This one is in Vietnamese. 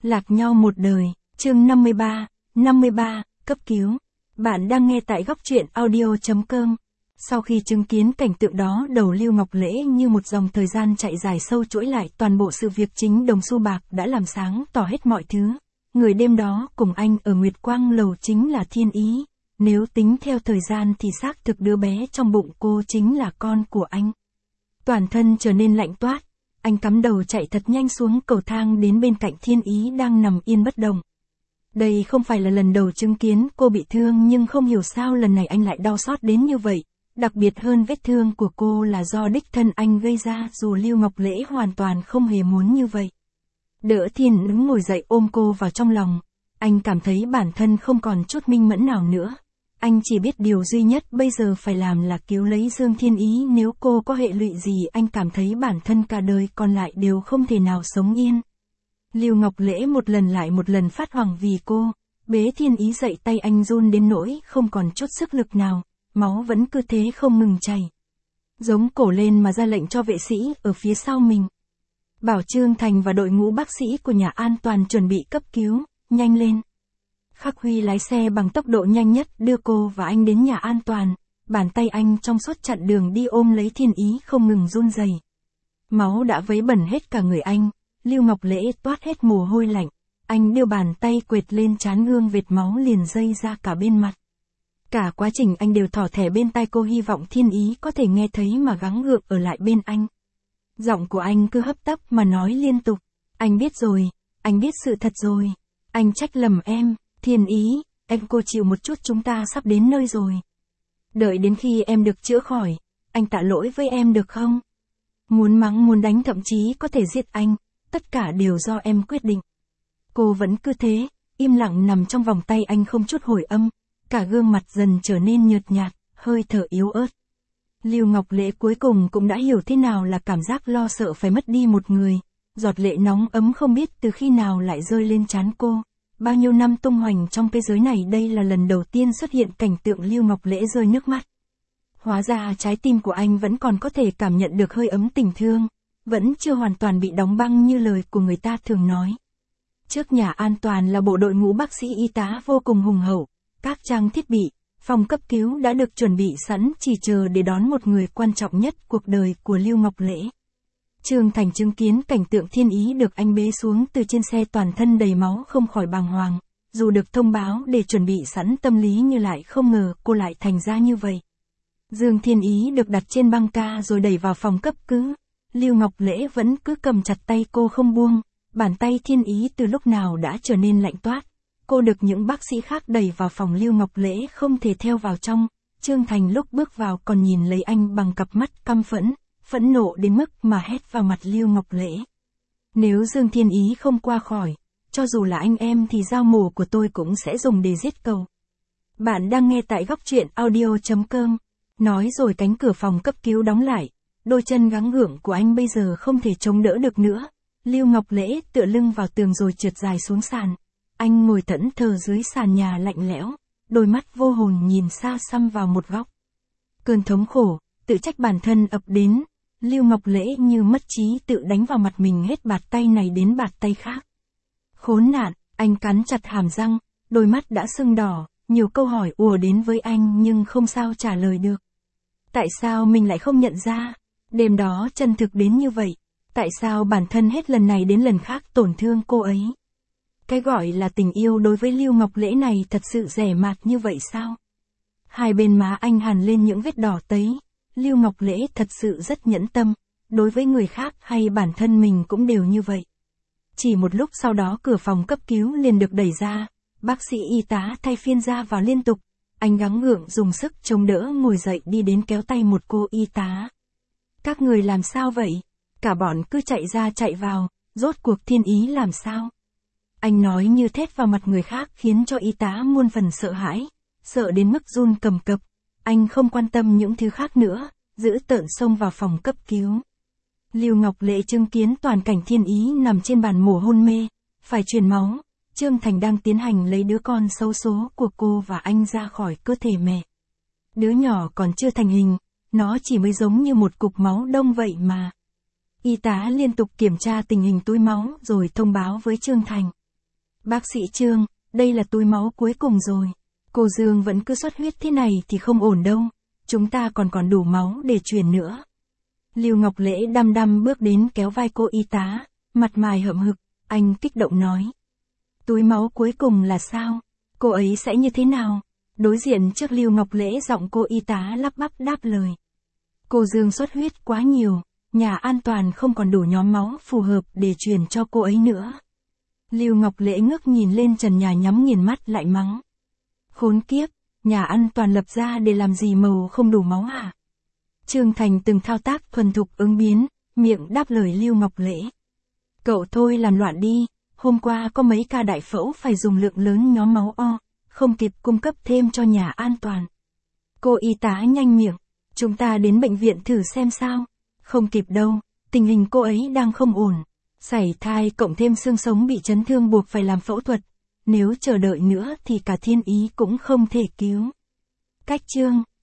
Lạc nhau một đời, chương 53, cấp cứu. Bạn đang nghe tại góc truyện audio.com. Sau khi chứng kiến cảnh tượng đó, đầu Lưu Ngọc Lễ như một dòng thời gian chạy dài sâu chuỗi lại toàn bộ sự việc chính đồng xu bạc đã làm sáng tỏ hết mọi thứ. Người đêm đó cùng anh ở Nguyệt Quang Lầu chính là Thiên Ý. Nếu tính theo thời gian thì xác thực đứa bé trong bụng cô chính là con của anh. Toàn thân trở nên lạnh toát. Anh cắm đầu chạy thật nhanh xuống cầu thang đến bên cạnh Thiên Ý đang nằm yên bất động. Đây không phải là lần đầu chứng kiến cô bị thương, nhưng không hiểu sao lần này anh lại đau xót đến như vậy. Đặc biệt hơn, vết thương của cô là do đích thân anh gây ra, dù Lưu Ngọc Lễ hoàn toàn không hề muốn như vậy. Đỡ Thiên đứng ngồi dậy ôm cô vào trong lòng. Anh cảm thấy bản thân không còn chút minh mẫn nào nữa. Anh chỉ biết điều duy nhất bây giờ phải làm là cứu lấy Dương Thiên Ý. Nếu cô có hệ lụy gì, anh cảm thấy bản thân cả đời còn lại đều không thể nào sống yên. Lưu Ngọc Lễ một lần lại một lần phát hoảng vì cô. Bế Thiên Ý dậy, tay anh run đến nỗi không còn chút sức lực nào. Máu vẫn cứ thế không ngừng chảy. Giống cổ lên mà ra lệnh cho vệ sĩ ở phía sau mình. Bảo Trương Thành và đội ngũ bác sĩ của nhà an toàn chuẩn bị cấp cứu, nhanh lên. Khắc Huy lái xe bằng tốc độ nhanh nhất đưa cô và anh đến nhà an toàn. Bàn tay anh trong suốt chặn đường đi ôm lấy Thiên Ý không ngừng run rẩy. Máu đã vấy bẩn hết cả người anh. Lưu Ngọc Lễ toát hết mồ hôi lạnh. Anh đưa bàn tay quệt lên trán, gương vệt máu liền dây ra cả bên mặt. Cả quá trình anh đều thỏ thẻ bên tai cô, hy vọng Thiên Ý có thể nghe thấy mà gắng gượng ở lại bên anh. Giọng của anh cứ hấp tấp mà nói liên tục. Anh biết rồi, anh biết sự thật rồi. Anh trách lầm em, Thiên Ý, em cô chịu một chút, chúng ta sắp đến nơi rồi. Đợi đến khi em được chữa khỏi, anh tạ lỗi với em được không? Muốn mắng muốn đánh, thậm chí có thể giết anh, tất cả đều do em quyết định. Cô vẫn cứ thế, im lặng nằm trong vòng tay anh không chút hồi âm, cả gương mặt dần trở nên nhợt nhạt, hơi thở yếu ớt. Lưu Ngọc Lễ cuối cùng cũng đã hiểu thế nào là cảm giác lo sợ phải mất đi một người. Giọt lệ nóng ấm không biết từ khi nào lại rơi lên trán cô. Bao nhiêu năm tung hoành trong thế giới này, đây là lần đầu tiên xuất hiện cảnh tượng Lưu Ngọc Lễ rơi nước mắt. Hóa ra trái tim của anh vẫn còn có thể cảm nhận được hơi ấm tình thương, vẫn chưa hoàn toàn bị đóng băng như lời của người ta thường nói. Trước nhà an toàn là bộ đội ngũ bác sĩ y tá vô cùng hùng hậu, các trang thiết bị, phòng cấp cứu đã được chuẩn bị sẵn, chỉ chờ để đón một người quan trọng nhất cuộc đời của Lưu Ngọc Lễ. Trương Thành chứng kiến cảnh tượng Thiên Ý được anh bế xuống từ trên xe toàn thân đầy máu không khỏi bàng hoàng, dù được thông báo để chuẩn bị sẵn tâm lý nhưng lại không ngờ cô lại thành ra như vậy. Dương Thiên Ý được đặt trên băng ca rồi đẩy vào phòng cấp cứu. Lưu Ngọc Lễ vẫn cứ cầm chặt tay cô không buông, bàn tay Thiên Ý từ lúc nào đã trở nên lạnh toát. Cô được những bác sĩ khác đẩy vào phòng, Lưu Ngọc Lễ không thể theo vào trong. Trương Thành lúc bước vào còn nhìn lấy anh bằng cặp mắt căm phẫn, phẫn nộ đến mức mà hét vào mặt Lưu Ngọc Lễ. Nếu Dương Thiên Ý không qua khỏi, cho dù là anh em thì dao mổ của tôi cũng sẽ dùng để giết cậu. Bạn đang nghe tại góc truyện audio.com. Nói rồi cánh cửa phòng cấp cứu đóng lại. Đôi chân gắng gượng của anh bây giờ không thể chống đỡ được nữa. Lưu Ngọc Lễ tựa lưng vào tường rồi trượt dài xuống sàn. Anh ngồi thẫn thờ dưới sàn nhà lạnh lẽo, đôi mắt vô hồn nhìn xa xăm vào một góc. Cơn thống khổ, tự trách bản thân ập đến. Lưu Ngọc Lễ như mất trí tự đánh vào mặt mình hết bạt tay này đến bạt tay khác. Khốn nạn, anh cắn chặt hàm răng, đôi mắt đã sưng đỏ, nhiều câu hỏi ùa đến với anh nhưng không sao trả lời được. Tại sao mình lại không nhận ra? Đêm đó chân thực đến như vậy. Tại sao bản thân hết lần này đến lần khác tổn thương cô ấy? Cái gọi là tình yêu đối với Lưu Ngọc Lễ này thật sự rẻ mạt như vậy sao? Hai bên má anh hằn lên những vết đỏ tấy. Lưu Ngọc Lễ thật sự rất nhẫn tâm, đối với người khác hay bản thân mình cũng đều như vậy. Chỉ một lúc sau đó cửa phòng cấp cứu liền được đẩy ra, bác sĩ y tá thay phiên ra vào liên tục. Anh gắng gượng dùng sức chống đỡ ngồi dậy đi đến kéo tay một cô y tá. Các người làm sao vậy? Cả bọn cứ chạy ra chạy vào, rốt cuộc Thiên Ý làm sao? Anh nói như thét vào mặt người khác khiến cho y tá muôn phần sợ hãi, sợ đến mức run cầm cập. Anh không quan tâm những thứ khác nữa, dữ tợn xông vào phòng cấp cứu. Lưu Ngọc Lễ chứng kiến toàn cảnh Thiên Ý nằm trên bàn mổ hôn mê, phải truyền máu. Trương Thành đang tiến hành lấy đứa con xấu số của cô và anh ra khỏi cơ thể mẹ. Đứa nhỏ còn chưa thành hình, nó chỉ mới giống như một cục máu đông vậy mà. Y tá liên tục kiểm tra tình hình túi máu rồi thông báo với Trương Thành. Bác sĩ Trương, đây là túi máu cuối cùng rồi. Cô Dương vẫn cứ xuất huyết thế này thì không ổn đâu. Chúng ta còn đủ máu để truyền nữa. Lưu Ngọc Lễ đăm đăm bước đến kéo vai cô y tá, mặt mày hậm hực, anh kích động nói. Túi máu cuối cùng là sao? Cô ấy sẽ như thế nào? Đối diện trước Lưu Ngọc Lễ, giọng cô y tá lắp bắp đáp lời. Cô Dương xuất huyết quá nhiều, nhà an toàn không còn đủ nhóm máu phù hợp để truyền cho cô ấy nữa. Lưu Ngọc Lễ ngước nhìn lên trần nhà nhắm nghiền mắt lại mắng. Khốn kiếp, nhà an toàn lập ra để làm gì màu không đủ máu hả? Trương Thành từng thao tác thuần thục ứng biến, miệng đáp lời Lưu Ngọc Lễ. Cậu thôi làm loạn đi, hôm qua có mấy ca đại phẫu phải dùng lượng lớn nhóm máu O, không kịp cung cấp thêm cho nhà an toàn. Cô y tá nhanh miệng, chúng ta đến bệnh viện thử xem sao. Không kịp đâu, tình hình cô ấy đang không ổn. Sảy thai cộng thêm xương sống bị chấn thương buộc phải làm phẫu thuật. Nếu chờ đợi nữa thì cả thiên ý cũng không thể cứu. Cách Trương.